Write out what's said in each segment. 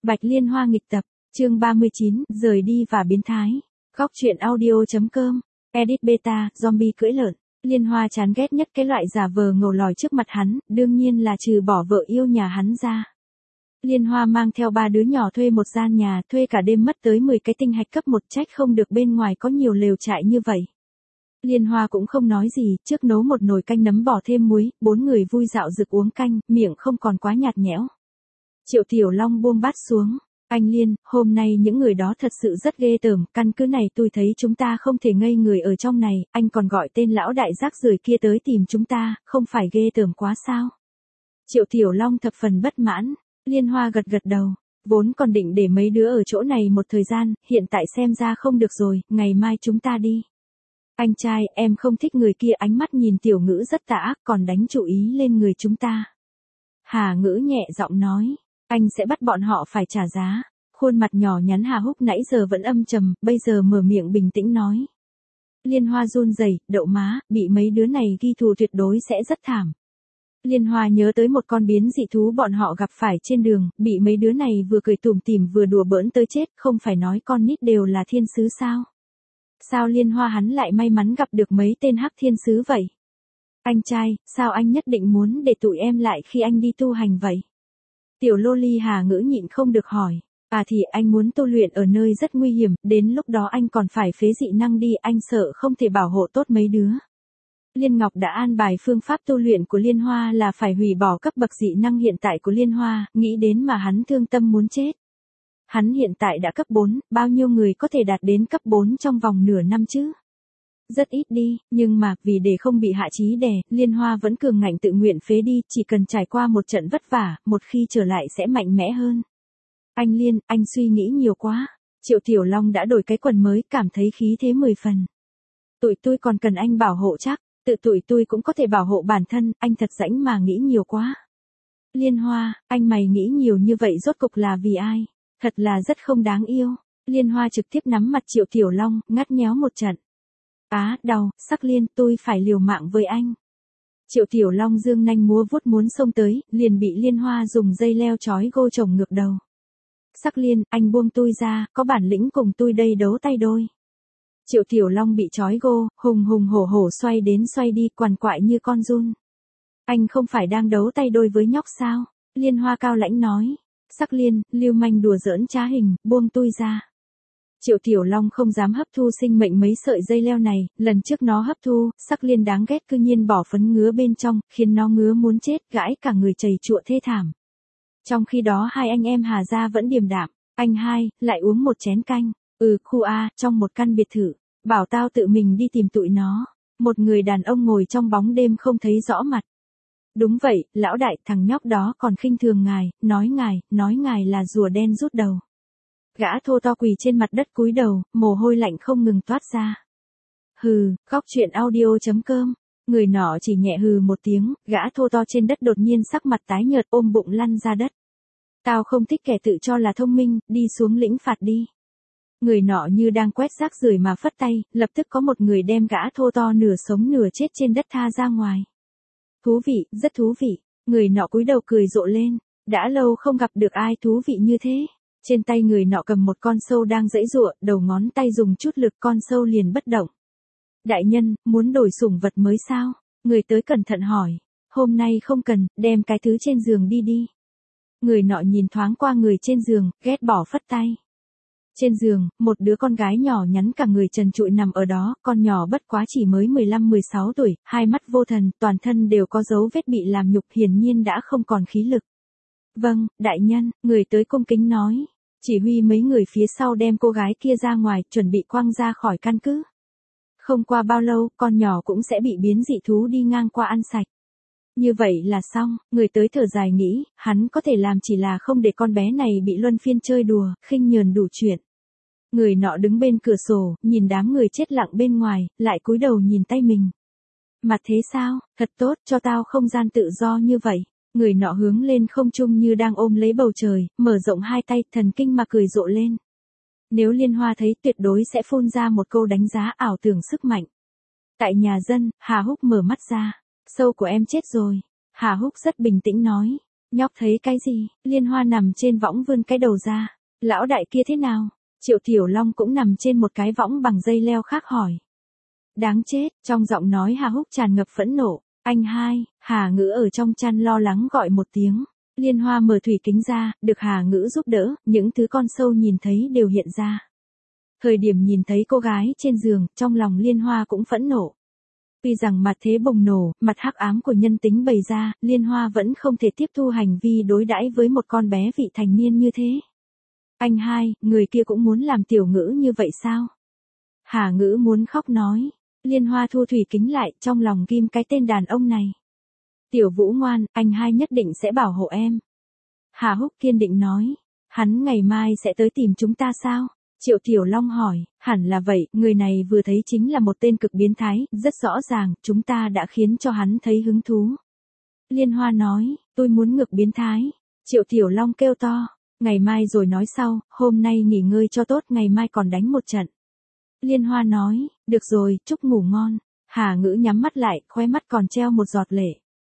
Bạch Liên Hoa nghịch tập, chương 39, rời đi và biến thái. Góc truyện audio.com, edit beta, zombie cưỡi lợn. Liên Hoa chán ghét nhất cái loại giả vờ ngầu lòi trước mặt hắn, đương nhiên là trừ bỏ vợ yêu nhà hắn ra. Liên Hoa mang theo 3 đứa nhỏ thuê một gian nhà, thuê cả đêm mất tới 10 cái tinh hạch cấp 1, trách không được bên ngoài có nhiều lều trại như vậy. Liên Hoa cũng không nói gì, trước nấu một nồi canh nấm bỏ thêm muối, 4 người vui dạo rực uống canh, miệng không còn quá nhạt nhẽo. Triệu Tiểu Long buông bát xuống. Anh Liên, hôm nay những người đó thật sự rất ghê tởm, căn cứ này tôi thấy chúng ta không thể ngây người ở trong này, anh còn gọi tên lão đại rác rưởi kia tới tìm chúng ta, không phải ghê tởm quá sao? Triệu Tiểu Long thập phần bất mãn. Liên Hoa gật gật đầu, vốn còn định để mấy đứa ở chỗ này một thời gian, hiện tại xem ra không được rồi, ngày mai chúng ta đi. Anh trai, em không thích người kia, ánh mắt nhìn Tiểu Ngữ rất tà ác, còn đánh chú ý lên người chúng ta. Hà Ngữ nhẹ giọng nói, anh sẽ bắt bọn họ phải trả giá. Khuôn mặt nhỏ nhắn Hà Húc nãy giờ vẫn âm trầm, bây giờ mở miệng bình tĩnh nói. Liên Hoa run rẩy, đậu má, bị mấy đứa này ghi thù tuyệt đối sẽ rất thảm. Liên Hoa nhớ tới một con biến dị thú bọn họ gặp phải trên đường, bị mấy đứa này vừa cười tủm tỉm vừa đùa bỡn tới chết, không phải nói con nít đều là thiên sứ sao? Sao Liên Hoa hắn lại may mắn gặp được mấy tên hắc thiên sứ vậy? Anh trai, sao anh nhất định muốn để tụi em lại khi anh đi tu hành vậy? Tiểu Loli Hà Ngữ nhịn không được hỏi. À thì anh muốn tu luyện ở nơi rất nguy hiểm, đến lúc đó anh còn phải phế dị năng đi, anh sợ không thể bảo hộ tốt mấy đứa. Liên Ngọc đã an bài phương pháp tu luyện của Liên Hoa là phải hủy bỏ cấp bậc dị năng hiện tại của Liên Hoa, nghĩ đến mà hắn thương tâm muốn chết. Hắn hiện tại đã cấp 4, bao nhiêu người có thể đạt đến cấp 4 trong vòng nửa năm chứ? Rất ít đi, nhưng mà, vì để không bị hạ chí đè, Liên Hoa vẫn cường ngạnh tự nguyện phế đi, chỉ cần trải qua một trận vất vả, một khi trở lại sẽ mạnh mẽ hơn. Anh Liên, anh suy nghĩ nhiều quá. Triệu Tiểu Long đã đổi cái quần mới, cảm thấy khí thế 10 phần. Tụi tôi còn cần anh bảo hộ chắc, tự tụi tôi cũng có thể bảo hộ bản thân, anh thật rãnh mà nghĩ nhiều quá. Liên Hoa, anh mày nghĩ nhiều như vậy rốt cục là vì ai? Thật là rất không đáng yêu. Liên Hoa trực tiếp nắm mặt Triệu Tiểu Long, ngắt nhéo một trận. Á, đau, Sắc Liên, tôi phải liều mạng với anh. Triệu Tiểu Long dương nanh múa vuốt muốn xông tới, liền bị Liên Hoa dùng dây leo trói gô chồng ngược đầu. Sắc Liên, anh buông tôi ra, có bản lĩnh cùng tôi đây đấu tay đôi. Triệu Tiểu Long bị trói gô, hùng hùng hổ hổ xoay đến xoay đi, quằn quại như con giun. Anh không phải đang đấu tay đôi với nhóc sao? Liên Hoa cao lãnh nói. Sắc Liên, lưu manh đùa giỡn trá hình, buông tôi ra. Triệu Tiểu Long không dám hấp thu sinh mệnh mấy sợi dây leo này, lần trước nó hấp thu, Sắc Liên đáng ghét cư nhiên bỏ phấn ngứa bên trong, khiến nó ngứa muốn chết, gãi cả người chầy chụa thê thảm. Trong khi đó hai anh em Hà gia vẫn điềm đạm, anh hai, lại uống một chén canh, khu A, trong một căn biệt thự, bảo tao tự mình đi tìm tụi nó, một người đàn ông ngồi trong bóng đêm không thấy rõ mặt. Đúng vậy, lão đại, thằng nhóc đó còn khinh thường ngài, nói ngài là rùa đen rút đầu. Gã thô to quỳ trên mặt đất cúi đầu, mồ hôi lạnh không ngừng toát ra. Hừ, góc truyện audio.com. Người nọ chỉ nhẹ hừ một tiếng, gã thô to trên đất đột nhiên sắc mặt tái nhợt ôm bụng lăn ra đất. Tao không thích kẻ tự cho là thông minh, đi xuống lĩnh phạt đi. Người nọ như đang quét rác rưởi mà phất tay, lập tức có một người đem gã thô to nửa sống nửa chết trên đất tha ra ngoài. Thú vị, rất thú vị. Người nọ cúi đầu cười rộ lên. Đã lâu không gặp được ai thú vị như thế. Trên tay người nọ cầm một con sâu đang giãy giụa, đầu ngón tay dùng chút lực con sâu liền bất động. Đại nhân, muốn đổi sủng vật mới sao? Người tới cẩn thận hỏi. Hôm nay không cần, đem cái thứ trên giường đi đi. Người nọ nhìn thoáng qua người trên giường, ghét bỏ phất tay. Trên giường, một đứa con gái nhỏ nhắn cả người trần trụi nằm ở đó, con nhỏ bất quá chỉ mới 15-16 tuổi, hai mắt vô thần, toàn thân đều có dấu vết bị làm nhục, hiển nhiên đã không còn khí lực. Vâng, đại nhân, người tới cung kính nói. Chỉ huy mấy người phía sau đem cô gái kia ra ngoài, chuẩn bị quăng ra khỏi căn cứ. Không qua bao lâu, con nhỏ cũng sẽ bị biến dị thú đi ngang qua ăn sạch. Như vậy là xong, người tới thở dài nghĩ, hắn có thể làm chỉ là không để con bé này bị luân phiên chơi đùa, khinh nhờn đủ chuyện. Người nọ đứng bên cửa sổ, nhìn đám người chết lặng bên ngoài, lại cúi đầu nhìn tay mình. Mặt thế sao, thật tốt, cho tao không gian tự do như vậy. Người nọ hướng lên không trung như đang ôm lấy bầu trời, mở rộng hai tay, thần kinh mà cười rộ lên. Nếu Liên Hoa thấy tuyệt đối sẽ phun ra một câu đánh giá ảo tưởng sức mạnh. Tại nhà dân, Hà Húc mở mắt ra. Sâu của em chết rồi. Hà Húc rất bình tĩnh nói. Nhóc thấy cái gì? Liên Hoa nằm trên võng vươn cái đầu ra. Lão đại kia thế nào? Triệu Tiểu Long cũng nằm trên một cái võng bằng dây leo khác hỏi. Đáng chết, trong giọng nói Hà Húc tràn ngập phẫn nộ. Anh hai, Hà Ngữ ở trong chăn lo lắng gọi một tiếng. Liên Hoa mở thủy kính ra, được Hà Ngữ giúp đỡ, những thứ con sâu nhìn thấy đều hiện ra. Thời điểm nhìn thấy cô gái trên giường, trong lòng Liên Hoa cũng phẫn nộ. Tuy rằng mặt thế bùng nổ, mặt hắc ám của nhân tính bày ra, Liên Hoa vẫn không thể tiếp thu hành vi đối đãi với một con bé vị thành niên như thế. Anh hai, người kia cũng muốn làm Tiểu Ngữ như vậy sao? Hà Ngữ muốn khóc nói. Liên Hoa thu thủy kính lại, trong lòng ghim cái tên đàn ông này. Tiểu Vũ ngoan, anh hai nhất định sẽ bảo hộ em. Hà Húc kiên định nói. Hắn ngày mai sẽ tới tìm chúng ta sao? Triệu Tiểu Long hỏi, hẳn là vậy, người này vừa thấy chính là một tên cực biến thái, rất rõ ràng, chúng ta đã khiến cho hắn thấy hứng thú. Liên Hoa nói, tôi muốn ngược biến thái. Triệu Tiểu Long kêu to, ngày mai rồi nói sau, hôm nay nghỉ ngơi cho tốt, ngày mai còn đánh một trận. Liên Hoa nói, được rồi, chúc ngủ ngon. Hà Ngữ nhắm mắt lại, khóe mắt còn treo một giọt lệ.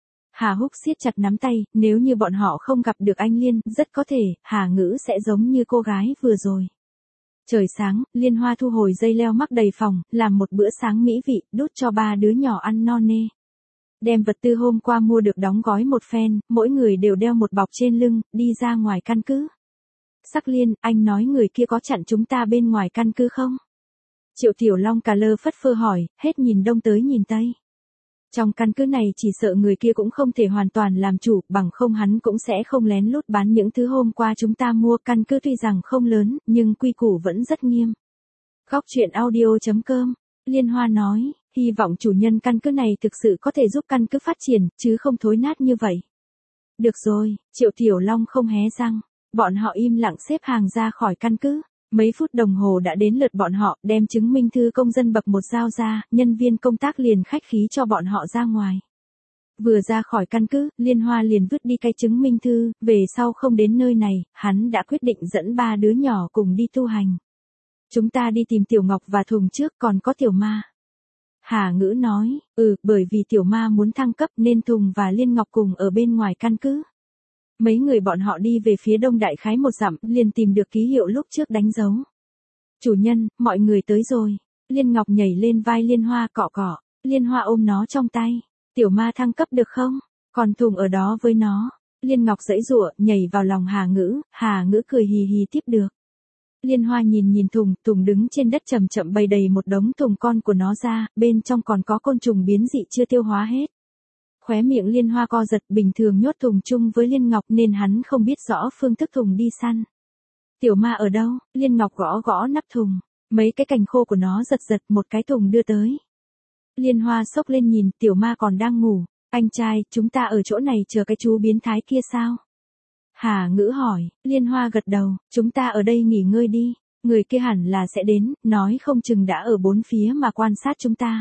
Hà Húc siết chặt nắm tay, nếu như bọn họ không gặp được anh Liên, rất có thể, Hà Ngữ sẽ giống như cô gái vừa rồi. Trời sáng, Liên Hoa thu hồi dây leo mắc đầy phòng, làm một bữa sáng mỹ vị, đút cho 3 đứa nhỏ ăn no nê. Đem vật tư hôm qua mua được đóng gói một phen, mỗi người đều đeo một bọc trên lưng, đi ra ngoài căn cứ. Sắc Liên, anh nói người kia có chặn chúng ta bên ngoài căn cứ không? Triệu Tiểu Long cà lơ phất phơ hỏi, hết nhìn đông tới nhìn tây. Trong căn cứ này chỉ sợ người kia cũng không thể hoàn toàn làm chủ, bằng không hắn cũng sẽ không lén lút bán những thứ hôm qua chúng ta mua. Căn cứ tuy rằng không lớn, nhưng quy củ vẫn rất nghiêm. Góc truyện audio.com, Liên Hoa nói, hy vọng chủ nhân căn cứ này thực sự có thể giúp căn cứ phát triển, chứ không thối nát như vậy. Được rồi, Triệu Tiểu Long không hé răng, bọn họ im lặng xếp hàng ra khỏi căn cứ. Mấy phút đồng hồ đã đến lượt bọn họ, đem chứng minh thư công dân bậc 1 giao ra, nhân viên công tác liền khách khí cho bọn họ ra ngoài. Vừa ra khỏi căn cứ, Liên Hoa liền vứt đi cái chứng minh thư, về sau không đến nơi này, hắn đã quyết định dẫn 3 đứa nhỏ cùng đi tu hành. Chúng ta đi tìm Tiểu Ngọc và Thùng trước, còn có Tiểu Ma. Hà Ngữ nói, bởi vì Tiểu Ma muốn thăng cấp nên Thùng và Liên Ngọc cùng ở bên ngoài căn cứ. Mấy người bọn họ đi về phía đông đại khái 1 dặm, liền tìm được ký hiệu lúc trước đánh dấu. Chủ nhân, mọi người tới rồi. Liên Ngọc nhảy lên vai Liên Hoa cọ cọ, Liên Hoa ôm nó trong tay. Tiểu Ma thăng cấp được không? Còn Thùng ở đó với nó. Liên Ngọc giãy giụa, nhảy vào lòng Hà Ngữ cười hì hì tiếp được. Liên Hoa nhìn Thùng, Thùng đứng trên đất chậm chậm bày đầy một đống thùng con của nó ra, bên trong còn có côn trùng biến dị chưa tiêu hóa hết. Khóe miệng Liên Hoa co giật, bình thường nhốt Thùng chung với Liên Ngọc nên hắn không biết rõ phương thức Thùng đi săn. Tiểu Ma ở đâu? Liên Ngọc gõ gõ nắp thùng, mấy cái cành khô của nó giật một cái thùng đưa tới. Liên Hoa xốc lên nhìn, Tiểu Ma còn đang ngủ. Anh trai, chúng ta ở chỗ này chờ cái chú biến thái kia sao? Hà Ngữ hỏi. Liên Hoa gật đầu, chúng ta ở đây nghỉ ngơi đi, người kia hẳn là sẽ đến, nói không chừng đã ở 4 phía mà quan sát chúng ta.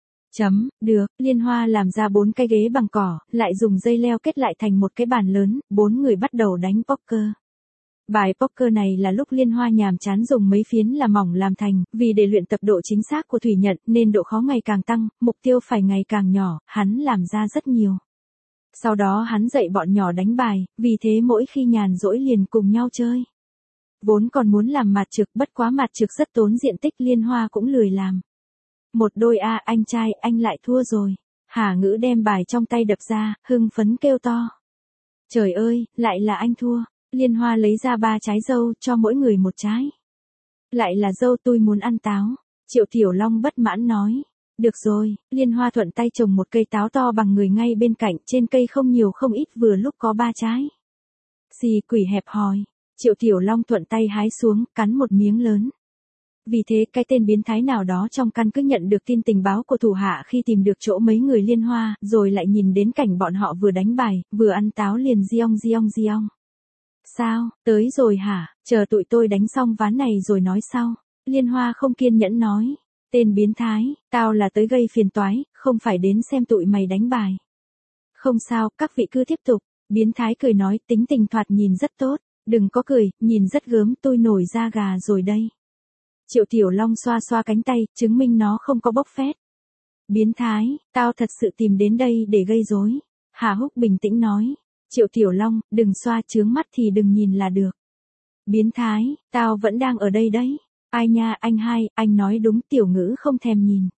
Được, Liên Hoa làm ra 4 cái ghế bằng cỏ, lại dùng dây leo kết lại thành một cái bàn lớn, 4 người bắt đầu đánh poker. Bài poker này là lúc Liên Hoa nhàm chán dùng mấy phiến là mỏng làm thành, vì để luyện tập độ chính xác của thủy nhận nên độ khó ngày càng tăng, mục tiêu phải ngày càng nhỏ, hắn làm ra rất nhiều. Sau đó hắn dạy bọn nhỏ đánh bài, vì thế mỗi khi nhàn rỗi liền cùng nhau chơi. Vốn còn muốn làm mạt trực, bất quá mạt trực rất tốn diện tích, Liên Hoa cũng lười làm. Một đôi anh trai, anh lại thua rồi. Hà Ngữ đem bài trong tay đập ra, hưng phấn kêu to. Trời ơi, lại là anh thua. Liên Hoa lấy ra 3 trái dâu, cho mỗi người 1 trái. Lại là dâu, tôi muốn ăn táo. Triệu Tiểu Long bất mãn nói. Được rồi, Liên Hoa thuận tay trồng một cây táo to bằng người ngay bên cạnh, trên cây không nhiều không ít vừa lúc có 3 trái. Xì quỷ hẹp hòi. Triệu Tiểu Long thuận tay hái xuống, cắn một miếng lớn. Vì thế cái tên biến thái nào đó trong căn cứ nhận được tin tình báo của thủ hạ khi tìm được chỗ mấy người Liên Hoa, rồi lại nhìn đến cảnh bọn họ vừa đánh bài, vừa ăn táo liền giong. Sao, tới rồi hả? Chờ tụi tôi đánh xong ván này rồi nói sau. Liên Hoa không kiên nhẫn nói. Tên biến thái, tao là tới gây phiền toái, không phải đến xem tụi mày đánh bài. Không sao, các vị cứ tiếp tục. Biến thái cười nói, tính tình thoạt nhìn rất tốt. Đừng có cười, nhìn rất gớm, tôi nổi da gà rồi đây. Triệu Tiểu Long xoa xoa cánh tay, chứng minh nó không có bốc phét. Biến thái, tao thật sự tìm đến đây để gây rối. Hà Húc bình tĩnh nói. Triệu Tiểu Long, đừng xoa trướng mắt thì đừng nhìn là được. Biến thái, tao vẫn đang ở đây đấy. Ai nha anh hai, anh nói đúng, Tiểu Ngữ không thèm nhìn.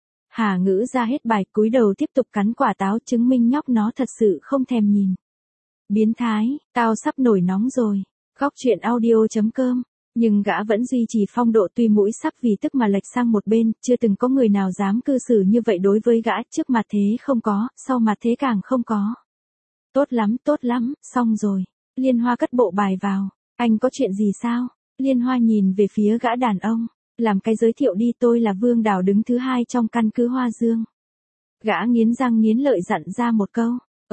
Hà Ngữ ra hết bài, cúi đầu tiếp tục cắn quả táo, chứng minh nhóc nó thật sự không thèm nhìn. Biến thái, tao sắp nổi nóng rồi. Góc truyện audio.com. Nhưng gã vẫn duy trì phong độ, tuy mũi sắp vì tức mà lệch sang một bên, chưa từng có người nào dám cư xử như vậy đối với gã, trước mặt thế không có, sau mặt thế càng không có. Tốt lắm, xong rồi. Liên Hoa cất bộ bài vào. Anh có chuyện gì sao? Liên Hoa nhìn về phía gã đàn ông. Làm cái giới thiệu đi, tôi là Vương Đào, đứng thứ 2 trong căn cứ Hoa Dương. Gã nghiến răng nghiến lợi dặn ra một câu.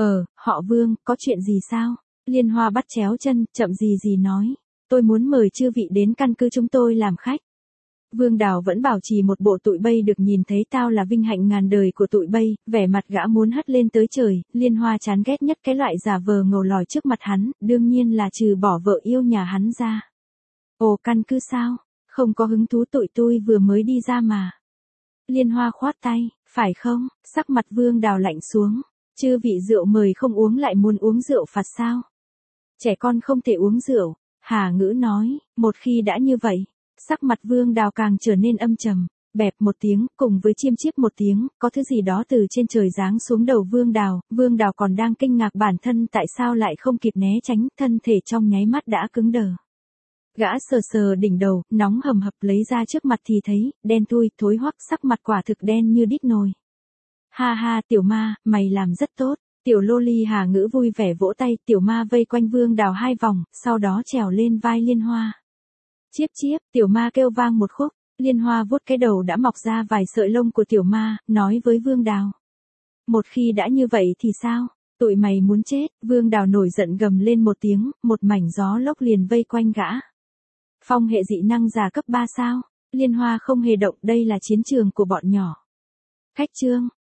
Họ Vương, có chuyện gì sao? Liên Hoa bắt chéo chân, chậm gì nói. Tôi muốn mời chư vị đến căn cứ chúng tôi làm khách. Vương Đào vẫn bảo trì một bộ tụi bay được nhìn thấy tao là vinh hạnh ngàn đời của tụi bay, vẻ mặt gã muốn hất lên tới trời. Liên Hoa chán ghét nhất cái loại giả vờ ngầu lòi trước mặt hắn, đương nhiên là trừ bỏ vợ yêu nhà hắn ra. Ồ, căn cứ sao? Không có hứng thú, tụi tôi vừa mới đi ra mà. Liên Hoa khoát tay, phải không? Sắc mặt Vương Đào lạnh xuống. Chư vị rượu mời không uống lại muốn uống rượu phạt sao? Trẻ con không thể uống rượu. Hà Ngữ nói, một khi đã như vậy, sắc mặt Vương Đào càng trở nên âm trầm, bẹp một tiếng, cùng với chiêm chiếp một tiếng, có thứ gì đó từ trên trời giáng xuống đầu Vương Đào còn đang kinh ngạc bản thân tại sao lại không kịp né tránh, thân thể trong nháy mắt đã cứng đờ. Gã sờ đỉnh đầu, nóng hầm hập lấy ra trước mặt thì thấy, đen thui, thối hoắc, sắc mặt quả thực đen như đít nồi. Ha ha, Tiểu Ma, mày làm rất tốt. Tiểu Loli Hà Ngữ vui vẻ vỗ tay, Tiểu Ma vây quanh Vương Đào 2 vòng, sau đó trèo lên vai Liên Hoa. Chiếp chiếp, Tiểu Ma kêu vang một khúc, Liên Hoa vuốt cái đầu đã mọc ra vài sợi lông của Tiểu Ma, nói với Vương Đào. Một khi đã như vậy thì sao? Tụi mày muốn chết? Vương Đào nổi giận gầm lên một tiếng, một mảnh gió lốc liền vây quanh gã. Phong hệ dị năng giả cấp 3 sao? Liên Hoa không hề động, đây là chiến trường của bọn nhỏ. Khách trương,